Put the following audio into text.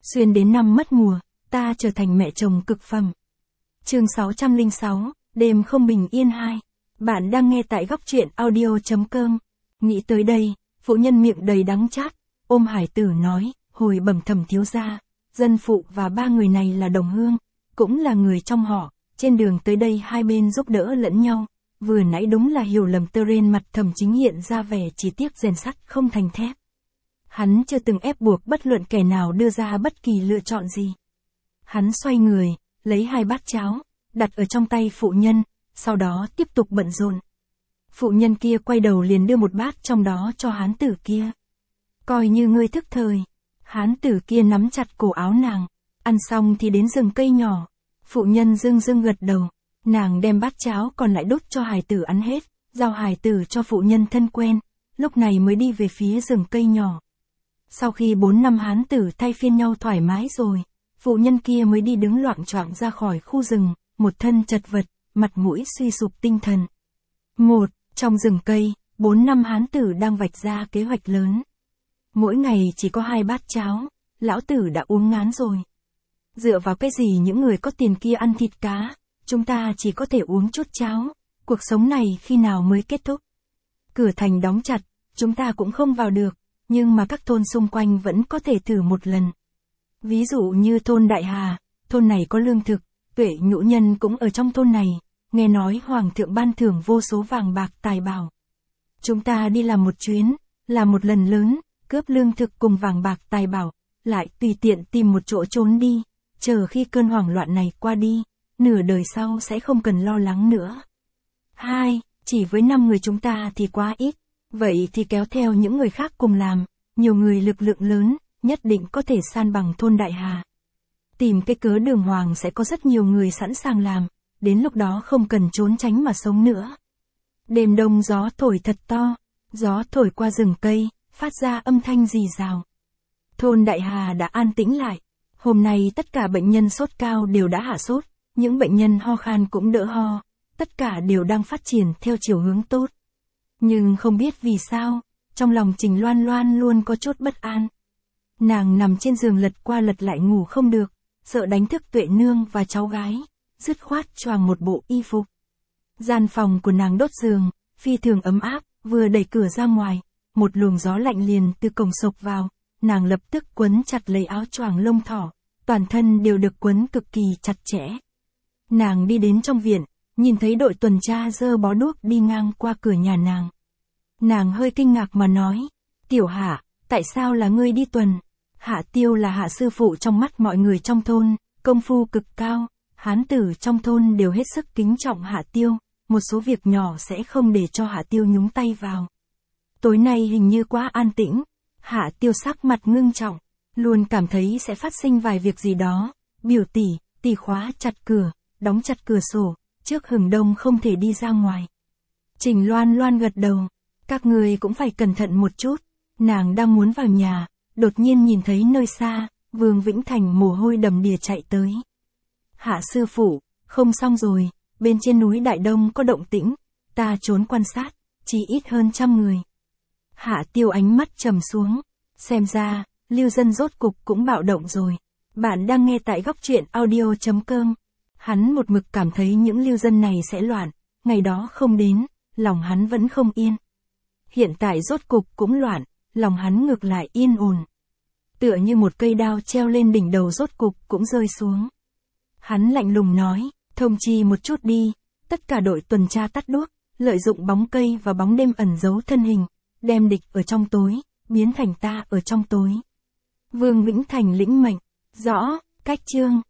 Xuyên đến năm mất mùa, ta trở thành mẹ chồng cực phẩm. Chương 606, đêm không bình yên 2. Bạn đang nghe tại góc truyện audio.com. Nghĩ tới đây, phụ nhân miệng đầy đắng chát, ôm hải tử nói, hồi bẩm thẩm thiếu gia, dân phụ và ba người này là đồng hương, cũng là người trong họ, trên đường tới đây hai bên giúp đỡ lẫn nhau. Vừa nãy đúng là hiểu lầm. Trên mặt Thẩm Chính hiện ra vẻ chỉ tiếc rèn sắt không thành thép. Hắn chưa từng ép buộc bất luận kẻ nào đưa ra bất kỳ lựa chọn gì. Hắn xoay người, lấy hai bát cháo, đặt ở trong tay phụ nhân, sau đó tiếp tục bận rộn. Phụ nhân kia quay đầu liền đưa một bát trong đó cho hán tử kia. Coi như ngươi thức thời. Hán tử kia nắm chặt cổ áo nàng, ăn xong thì đến rừng cây nhỏ. Phụ nhân dưng dưng gật đầu, nàng đem bát cháo còn lại đút cho hài tử ăn hết, giao hài tử cho phụ nhân thân quen, lúc này mới đi về phía rừng cây nhỏ. Sau khi 4 năm hán tử thay phiên nhau thoải mái rồi, phụ nhân kia mới đi đứng loạng choạng ra khỏi khu rừng, một thân chật vật, mặt mũi suy sụp tinh thần. Trong rừng cây, 4 năm hán tử đang vạch ra kế hoạch lớn. Mỗi ngày chỉ có 2 bát cháo, lão tử đã uống ngán rồi. Dựa vào cái gì những người có tiền kia ăn thịt cá, chúng ta chỉ có thể uống chút cháo, cuộc sống này khi nào mới kết thúc? Cửa thành đóng chặt, chúng ta cũng không vào được, nhưng mà các thôn xung quanh vẫn có thể thử một lần. Ví dụ như thôn Đại Hà, thôn này có lương thực, Tuệ Nhũ Nhân cũng ở trong thôn này, nghe nói Hoàng thượng ban thưởng vô số vàng bạc tài bảo. Chúng ta đi làm một chuyến, làm một lần lớn, cướp lương thực cùng vàng bạc tài bảo, lại tùy tiện tìm một chỗ trốn đi, chờ khi cơn hoảng loạn này qua đi, nửa đời sau sẽ không cần lo lắng nữa. 2. Chỉ với 5 người chúng ta thì quá ít, vậy thì kéo theo những người khác cùng làm, nhiều người lực lượng lớn, nhất định có thể san bằng thôn Đại Hà. Tìm cái cớ đường hoàng sẽ có rất nhiều người sẵn sàng làm, đến lúc đó không cần trốn tránh mà sống nữa. Đêm đông gió thổi thật to, gió thổi qua rừng cây, phát ra âm thanh rì rào. Thôn Đại Hà đã an tĩnh lại, hôm nay tất cả bệnh nhân sốt cao đều đã hạ sốt, những bệnh nhân ho khan cũng đỡ ho, tất cả đều đang phát triển theo chiều hướng tốt. Nhưng không biết vì sao, trong lòng Trình Loan Loan luôn có chút bất an. Nàng nằm trên giường lật qua lật lại ngủ không được, sợ đánh thức Tuệ Nương và cháu gái, dứt khoát choàng một bộ y phục. Gian phòng của nàng đốt giường, phi thường ấm áp, vừa đẩy cửa ra ngoài, một luồng gió lạnh liền từ cổng xộc vào, nàng lập tức quấn chặt lấy áo choàng lông thỏ, toàn thân đều được quấn cực kỳ chặt chẽ. Nàng đi đến trong viện, nhìn thấy đội tuần tra giơ bó đuốc đi ngang qua cửa nhà nàng. Nàng hơi kinh ngạc mà nói, Tiểu Hạ, tại sao là ngươi đi tuần? Hạ Tiêu là Hạ sư phụ trong mắt mọi người trong thôn, công phu cực cao, hán tử trong thôn đều hết sức kính trọng Hạ Tiêu, một số việc nhỏ sẽ không để cho Hạ Tiêu nhúng tay vào. Tối nay hình như quá an tĩnh, Hạ Tiêu sắc mặt ngưng trọng, luôn cảm thấy sẽ phát sinh vài việc gì đó. Biểu tỷ khóa chặt cửa, đóng chặt cửa sổ, trước hừng đông không thể đi ra ngoài. Trình Loan Loan gật đầu, các người cũng phải cẩn thận một chút. Nàng đang muốn vào nhà, đột nhiên nhìn thấy nơi xa, Vương Vĩnh Thành mồ hôi đầm đìa chạy tới. Hạ sư phụ, không xong rồi, bên trên núi Đại Đông có động tĩnh, ta trốn quan sát, chỉ ít hơn 100 người. Hạ Tiêu ánh mắt trầm xuống, xem ra, lưu dân rốt cục cũng bạo động rồi. Bạn đang nghe tại góc truyện audio.com. Hắn một mực cảm thấy những lưu dân này sẽ loạn, ngày đó không đến, lòng hắn vẫn không yên. Hiện tại rốt cục cũng loạn, lòng hắn ngược lại yên ổn. Tựa như một cây đao treo lên đỉnh đầu rốt cục cũng rơi xuống. Hắn lạnh lùng nói, thông chi một chút đi, tất cả đội tuần tra tắt đuốc, lợi dụng bóng cây và bóng đêm ẩn giấu thân hình, đem địch ở trong tối, biến thành ta ở trong tối. Vương Vĩnh Thành lĩnh mệnh, rõ, cách chương.